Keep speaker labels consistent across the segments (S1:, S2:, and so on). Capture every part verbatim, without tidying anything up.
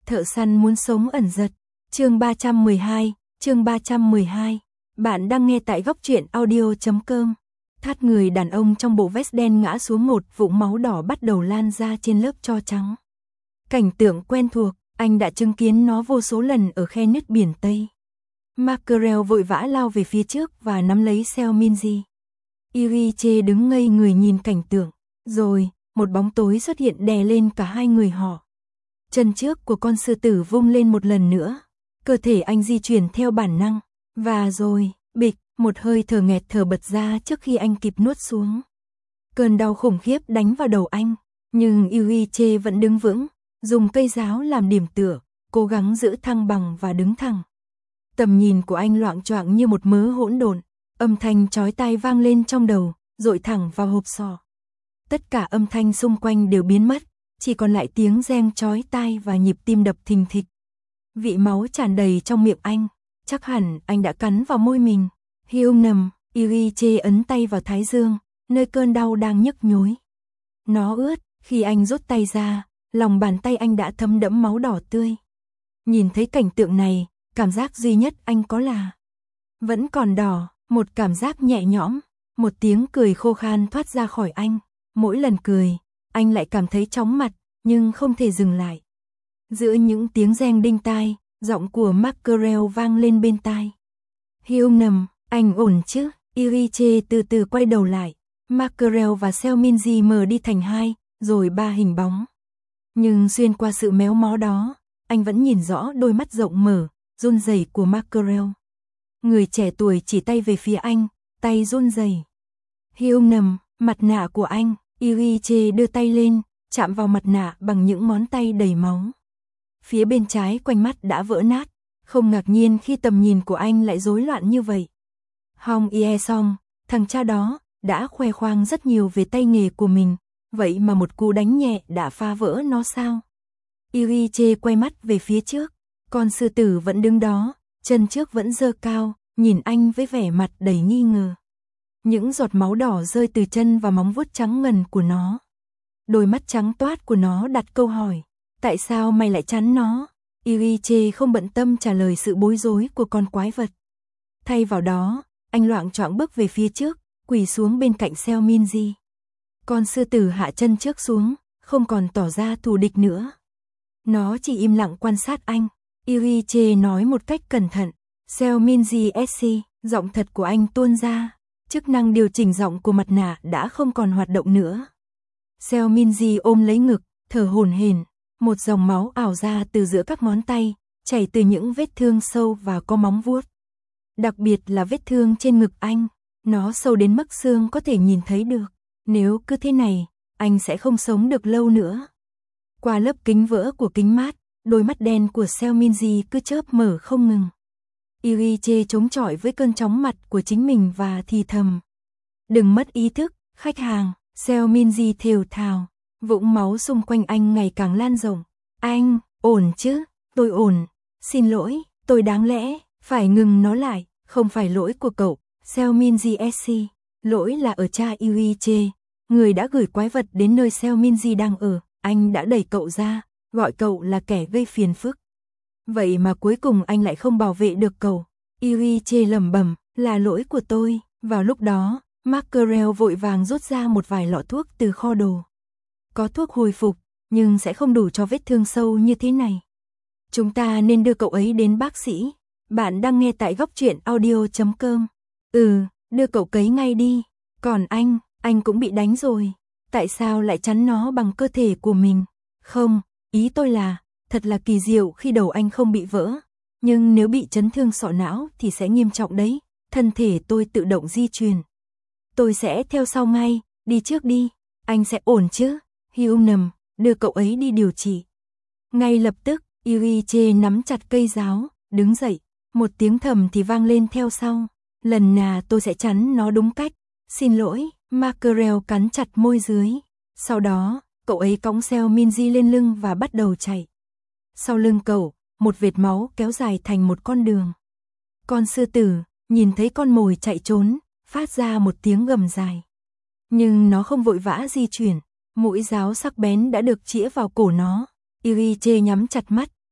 S1: Thợ săn muốn sống ẩn giật. Chương ba trăm mười hai, chương ba trăm mười hai. Bạn đang nghe tại góc truyện audio chấm com. Thắt người đàn ông trong bộ vest đen ngã xuống, một vũng máu đỏ bắt đầu lan ra trên lớp tro trắng. Cảnh tượng quen thuộc, anh đã chứng kiến nó vô số lần ở khe nứt biển Tây. Mackerel vội vã lao về phía trước và nắm lấy Seo Minji. Iriche đứng ngây người nhìn cảnh tượng, rồi một bóng tối xuất hiện đè lên cả hai người họ. Chân trước của con sư tử vung lên một lần nữa, cơ thể anh di chuyển theo bản năng, và rồi, bịch, một hơi thở nghẹt thở bật ra trước khi anh kịp nuốt xuống. Cơn đau khủng khiếp đánh vào đầu anh, nhưng Iriche vẫn đứng vững, dùng cây giáo làm điểm tựa, cố gắng giữ thăng bằng và đứng thẳng. Tầm nhìn của anh loạng choạng như một mớ hỗn độn, âm thanh chói tai vang lên trong đầu, dội thẳng vào hộp sọ. Tất cả âm thanh xung quanh đều biến mất, chỉ còn lại tiếng reng chói tai và nhịp tim đập thình thịch. Vị máu tràn đầy trong miệng anh, chắc hẳn anh đã cắn vào môi mình. Hiêu nằm, Iriche ấn tay vào thái dương, nơi cơn đau đang nhức nhối. Nó ướt, khi anh rút tay ra, lòng bàn tay anh đã thấm đẫm máu đỏ tươi. Nhìn thấy cảnh tượng này, cảm giác duy nhất anh có là vẫn còn đỏ, một cảm giác nhẹ nhõm, một tiếng cười khô khan thoát ra khỏi anh. Mỗi lần cười, anh lại cảm thấy chóng mặt, nhưng không thể dừng lại. Giữa những tiếng reng đinh tai, giọng của Mackerel vang lên bên tai. Hiêu nằm, anh ổn chứ? Iriche từ từ quay đầu lại. Mackerel và Seo Minji mờ đi thành hai, rồi ba hình bóng. Nhưng xuyên qua sự méo mó đó, anh vẫn nhìn rõ đôi mắt rộng mở, run rẩy của Mackerel. Người trẻ tuổi chỉ tay về phía anh, tay run rẩy. Hiêu nằm, mặt nạ của anh. Iriche đưa tay lên, chạm vào mặt nạ bằng những ngón tay đầy máu. Phía bên trái quanh mắt đã vỡ nát, không ngạc nhiên khi tầm nhìn của anh lại rối loạn như vậy. Hong Ye Song, thằng cha đó, đã khoe khoang rất nhiều về tay nghề của mình, vậy mà một cú đánh nhẹ đã phá vỡ nó sao? Iriche quay mắt về phía trước, con sư tử vẫn đứng đó, chân trước vẫn giơ cao, nhìn anh với vẻ mặt đầy nghi ngờ. Những giọt máu đỏ rơi từ chân và móng vuốt trắng ngần của nó. Đôi mắt trắng toát của nó đặt câu hỏi, tại sao mày lại chắn nó? Iriche không bận tâm trả lời sự bối rối của con quái vật. Thay vào đó, anh loạng choạng bước về phía trước, quỳ xuống bên cạnh Seo Minji. Con sư tử hạ chân trước xuống, không còn tỏ ra thù địch nữa. Nó chỉ im lặng quan sát anh. Iriche nói một cách cẩn thận, Seo Minji ét xê, giọng thật của anh tuôn ra. Chức năng điều chỉnh giọng của mặt nạ đã không còn hoạt động nữa. Seo Minji ôm lấy ngực, thở hổn hển, một dòng máu ảo ra từ giữa các ngón tay, chảy từ những vết thương sâu và có móng vuốt. Đặc biệt là vết thương trên ngực anh, nó sâu đến mức xương có thể nhìn thấy được. Nếu cứ thế này, anh sẽ không sống được lâu nữa. Qua lớp kính vỡ của kính mát, đôi mắt đen của Seo Minji cứ chớp mở không ngừng. Iriche chống chọi với cơn chóng mặt của chính mình và thì thầm. Đừng mất ý thức, khách hàng. Seo Minji thều thào. Vũng máu xung quanh anh ngày càng lan rộng. Anh, ổn chứ? Tôi ổn. Xin lỗi, tôi đáng lẽ phải ngừng nó lại. Không phải lỗi của cậu, Seo Minji ét xê. Lỗi là ở cha Iriche, người đã gửi quái vật đến nơi Seo Minji đang ở. Anh đã đẩy cậu ra, gọi cậu là kẻ gây phiền phức. Vậy mà cuối cùng anh lại không bảo vệ được cậu. Iriche lẩm bẩm, là lỗi của tôi. Vào lúc đó, Mackerel vội vàng rút ra một vài lọ thuốc từ kho đồ. Có thuốc hồi phục, nhưng sẽ không đủ cho vết thương sâu như thế này. Chúng ta nên đưa cậu ấy đến bác sĩ. Bạn đang nghe tại góc truyện audio chấm com. Ừ, đưa cậu cấy ngay đi. Còn anh, anh cũng bị đánh rồi. Tại sao lại chắn nó bằng cơ thể của mình? Không, ý tôi là, thật là kỳ diệu khi đầu anh không bị vỡ. Nhưng nếu bị chấn thương sọ não thì sẽ nghiêm trọng đấy. Thân thể tôi tự động di chuyển. Tôi sẽ theo sau ngay, đi trước đi. Anh sẽ ổn chứ? Hiêu nằm, đưa cậu ấy đi điều trị. Ngay lập tức, Iriche nắm chặt cây giáo, đứng dậy. Một tiếng thầm thì vang lên theo sau. Lần nào tôi sẽ chắn nó đúng cách. Xin lỗi, Mackerel cắn chặt môi dưới. Sau đó, cậu ấy cõng Seo Minji lên lưng và bắt đầu chạy. Sau lưng cậu, một vệt máu kéo dài thành một con đường. Con sư tử, nhìn thấy con mồi chạy trốn, phát ra một tiếng gầm dài. Nhưng nó không vội vã di chuyển, mũi giáo sắc bén đã được chĩa vào cổ nó. Iriche nhắm chặt mắt,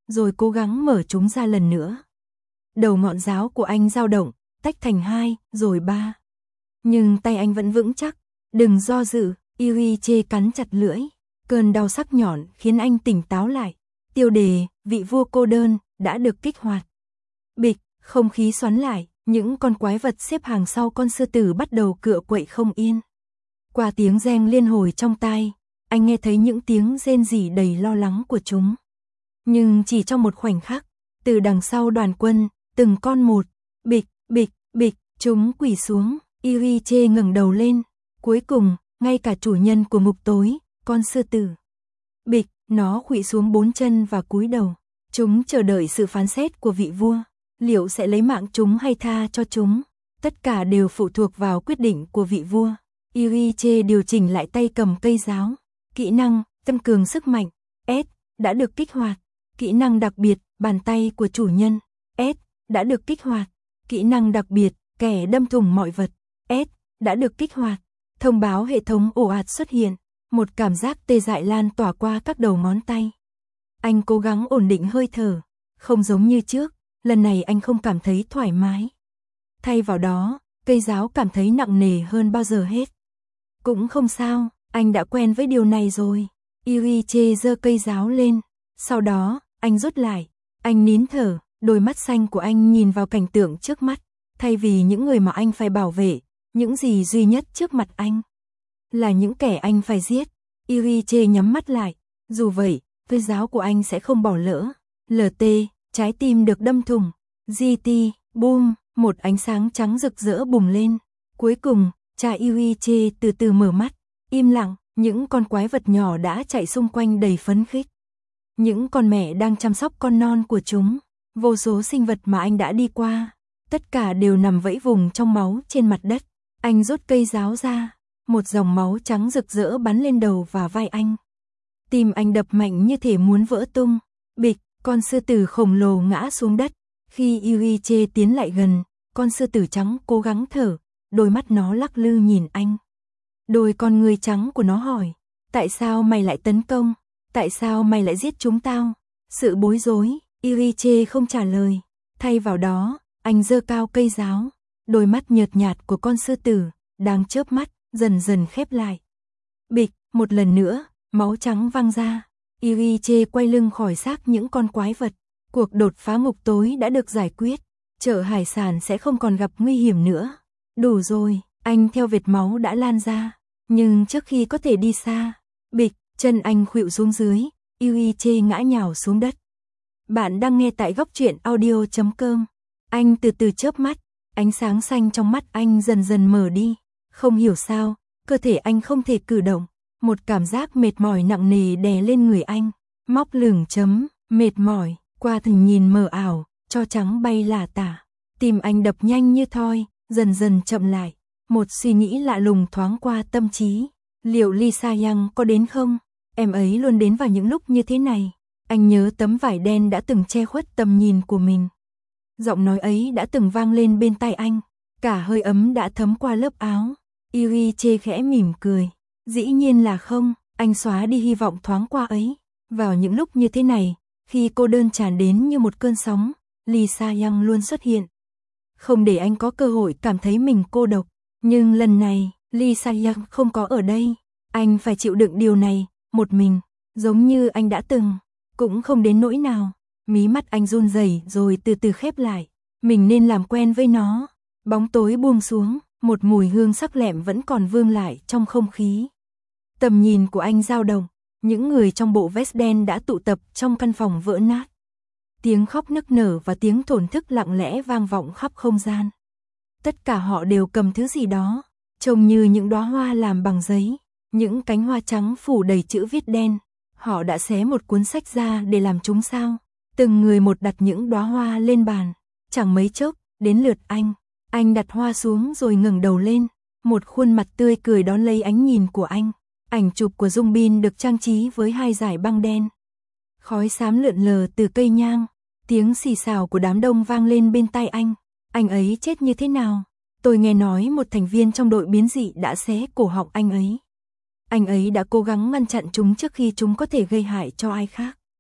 S1: rồi cố gắng mở chúng ra lần nữa. Đầu ngọn giáo của anh dao động, tách thành hai, rồi ba. Nhưng tay anh vẫn vững chắc. Đừng do dự, Iriche cắn chặt lưỡi. Cơn đau sắc nhọn khiến anh tỉnh táo lại. Tiêu đề, vị vua cô đơn, đã được kích hoạt. Bịch, không khí xoắn lại, những con quái vật xếp hàng sau con sư tử bắt đầu cựa quậy không yên. Qua tiếng reng liên hồi trong tai, anh nghe thấy những tiếng rên rỉ đầy lo lắng của chúng. Nhưng chỉ trong một khoảnh khắc, từ đằng sau đoàn quân, từng con một, bịch, bịch, bịch, chúng quỳ xuống. Iriche ngẩng đầu lên. Cuối cùng, ngay cả chủ nhân của ngục tối, con sư tử. Bịch, nó khuỵu xuống bốn chân và cúi đầu. Chúng chờ đợi sự phán xét của vị vua. Liệu sẽ lấy mạng chúng hay tha cho chúng? Tất cả đều phụ thuộc vào quyết định của vị vua. Iriche điều chỉnh lại tay cầm cây giáo. Kỹ năng, tăng cường sức mạnh, S, đã được kích hoạt. Kỹ năng đặc biệt, bàn tay của chủ nhân, S, đã được kích hoạt. Kỹ năng đặc biệt, kẻ đâm thủng mọi vật, S, đã được kích hoạt. Thông báo hệ thống ồ ạt xuất hiện. Một cảm giác tê dại lan tỏa qua các đầu ngón tay. Anh cố gắng ổn định hơi thở. Không giống như trước, lần này anh không cảm thấy thoải mái. Thay vào đó, cây giáo cảm thấy nặng nề hơn bao giờ hết. Cũng không sao, anh đã quen với điều này rồi. Iriche giơ cây giáo lên. Sau đó, anh rút lại. Anh nín thở, đôi mắt xanh của anh nhìn vào cảnh tượng trước mắt. Thay vì những người mà anh phải bảo vệ, những gì duy nhất trước mặt anh là những kẻ anh phải giết. Iriche nhắm mắt lại. Dù vậy, cây giáo của anh sẽ không bỏ lỡ. lờ tê, trái tim được đâm thủng. giê tê, boom, một ánh sáng trắng rực rỡ bùng lên. Cuối cùng, cha Iriche từ từ mở mắt. Im lặng, những con quái vật nhỏ đã chạy xung quanh đầy phấn khích. Những con mẹ đang chăm sóc con non của chúng. Vô số sinh vật mà anh đã đi qua. Tất cả đều nằm vẫy vùng trong máu trên mặt đất. Anh rút cây giáo ra. Một dòng máu trắng rực rỡ bắn lên đầu và vai anh. Tim anh đập mạnh như thể muốn vỡ tung. Bịch, con sư tử khổng lồ ngã xuống đất. Khi Iriche tiến lại gần, con sư tử trắng cố gắng thở. Đôi mắt nó lắc lư nhìn anh. Đôi con ngươi trắng của nó hỏi. Tại sao mày lại tấn công? Tại sao mày lại giết chúng tao? Sự bối rối, Iriche không trả lời. Thay vào đó, anh giơ cao cây giáo. Đôi mắt nhợt nhạt của con sư tử, đang chớp mắt, dần dần khép lại. Bịch, một lần nữa, máu trắng văng ra. Iriche quay lưng khỏi xác những con quái vật. Cuộc đột phá ngục tối đã được giải quyết. Chợ hải sản sẽ không còn gặp nguy hiểm nữa. Đủ rồi, anh theo vệt máu đã lan ra. Nhưng trước khi có thể đi xa, bịch, chân anh khuỵu xuống dưới. Iriche ngã nhào xuống đất. Bạn đang nghe tại góc truyện audio chấm com. Anh từ từ chớp mắt. Ánh sáng xanh trong mắt anh dần dần mở đi. Không hiểu sao, cơ thể anh không thể cử động. Một cảm giác mệt mỏi nặng nề đè lên người anh. Móc lửng chấm, mệt mỏi, qua từng nhìn mờ ảo, cho trắng bay lả tả. Tim anh đập nhanh như thoi, dần dần chậm lại. Một suy nghĩ lạ lùng thoáng qua tâm trí. Liệu Lisa Yang có đến không? Em ấy luôn đến vào những lúc như thế này. Anh nhớ tấm vải đen đã từng che khuất tầm nhìn của mình. Giọng nói ấy đã từng vang lên bên tai anh. Cả hơi ấm đã thấm qua lớp áo. Iriche khẽ mỉm cười. Dĩ nhiên là không, anh xóa đi hy vọng thoáng qua ấy. Vào những lúc như thế này, khi cô đơn tràn đến như một cơn sóng, Lisa Yang luôn xuất hiện. Không để anh có cơ hội cảm thấy mình cô độc. Nhưng lần này, Lisa Yang không có ở đây. Anh phải chịu đựng điều này, một mình, giống như anh đã từng. Cũng không đến nỗi nào. Mí mắt anh run rẩy rồi từ từ khép lại. Mình nên làm quen với nó. Bóng tối buông xuống, một mùi hương sắc lẹm vẫn còn vương lại trong không khí. Tầm nhìn của anh dao động. Những người trong bộ vest đen đã tụ tập trong căn phòng vỡ nát. Tiếng khóc nức nở và tiếng thổn thức lặng lẽ vang vọng khắp không gian. Tất cả họ đều cầm thứ gì đó, trông như những đóa hoa làm bằng giấy. Những cánh hoa trắng phủ đầy chữ viết đen. Họ đã xé một cuốn sách ra để làm chúng sao. Từng người một đặt những đóa hoa lên bàn. Chẳng mấy chốc, đến lượt anh. Anh đặt hoa xuống rồi ngẩng đầu lên. Một khuôn mặt tươi cười đón lấy ánh nhìn của anh. Ảnh chụp của Dung Bin được trang trí với hai dải băng đen. Khói xám lượn lờ từ cây nhang. Tiếng xì xào của đám đông vang lên bên tai anh. Anh ấy chết như thế nào? Tôi nghe nói một thành viên trong đội biến dị đã xé cổ họng anh ấy. Anh ấy đã cố gắng ngăn chặn chúng trước khi chúng có thể gây hại cho ai khác.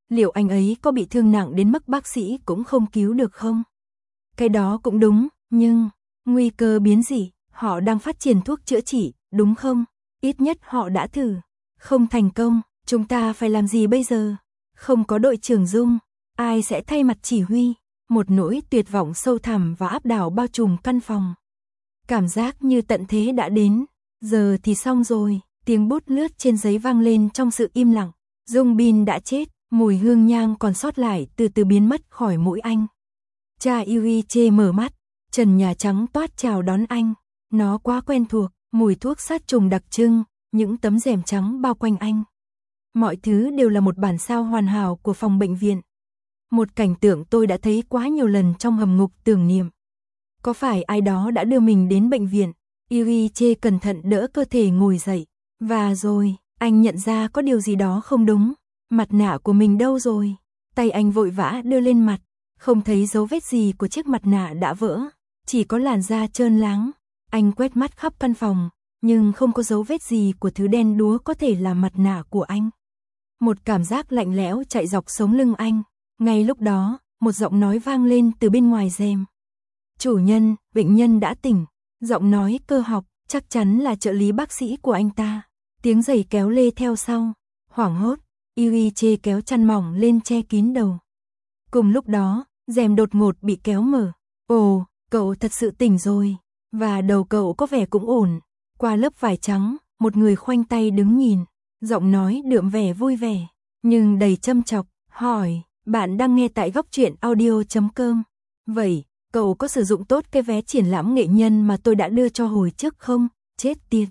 S1: Liệu anh ấy có bị thương nặng đến mức bác sĩ cũng không cứu được không? Cái đó cũng đúng, nhưng nguy cơ biến dị, họ đang phát triển thuốc chữa trị, đúng không? Ít nhất họ đã thử. Không thành công, chúng ta phải làm gì bây giờ? Không có đội trưởng Dung, ai sẽ thay mặt chỉ huy? Một nỗi tuyệt vọng sâu thẳm và áp đảo bao trùm căn phòng. Cảm giác như tận thế đã đến. Giờ thì xong rồi, tiếng bút lướt trên giấy vang lên trong sự im lặng. Dung Bin đã chết, mùi hương nhang còn sót lại từ từ biến mất khỏi mũi anh. Cha Yuiche mở mắt, trần nhà trắng toát chào đón anh. Nó quá quen thuộc, mùi thuốc sát trùng đặc trưng, những tấm rèm trắng bao quanh anh. Mọi thứ đều là một bản sao hoàn hảo của phòng bệnh viện. Một cảnh tượng tôi đã thấy quá nhiều lần trong hầm ngục tưởng niệm. Có phải ai đó đã đưa mình đến bệnh viện? Yuiche cẩn thận đỡ cơ thể ngồi dậy. Và rồi, anh nhận ra có điều gì đó không đúng. Mặt nạ của mình đâu rồi? Tay anh vội vã đưa lên mặt. Không thấy dấu vết gì của chiếc mặt nạ đã vỡ. Chỉ có làn da trơn láng. Anh quét mắt khắp căn phòng. Nhưng không có dấu vết gì của thứ đen đúa có thể là mặt nạ của anh. Một cảm giác lạnh lẽo chạy dọc sống lưng anh. Ngay lúc đó, một giọng nói vang lên từ bên ngoài rèm. Chủ nhân, bệnh nhân đã tỉnh. Giọng nói cơ học, chắc chắn là trợ lý bác sĩ của anh ta. Tiếng giày kéo lê theo sau. Hoảng hốt, Yuiche kéo chăn mỏng lên che kín đầu. Cùng lúc đó, rèm đột ngột bị kéo mở. Ồ, cậu thật sự tỉnh rồi. Và đầu cậu có vẻ cũng ổn. Qua lớp vải trắng, một người khoanh tay đứng nhìn. Giọng nói đượm vẻ vui vẻ, nhưng đầy châm chọc, hỏi, bạn đang nghe tại góc truyện audio chấm com. Vậy, cậu có sử dụng tốt cái vé triển lãm nghệ nhân mà tôi đã đưa cho hồi trước không? Chết tiệt.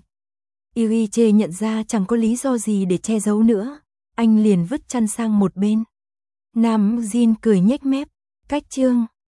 S1: Yuiche nhận ra chẳng có lý do gì để che giấu nữa. Anh liền vứt chăn sang một bên. Nam Jin cười nhếch mép, cách chương.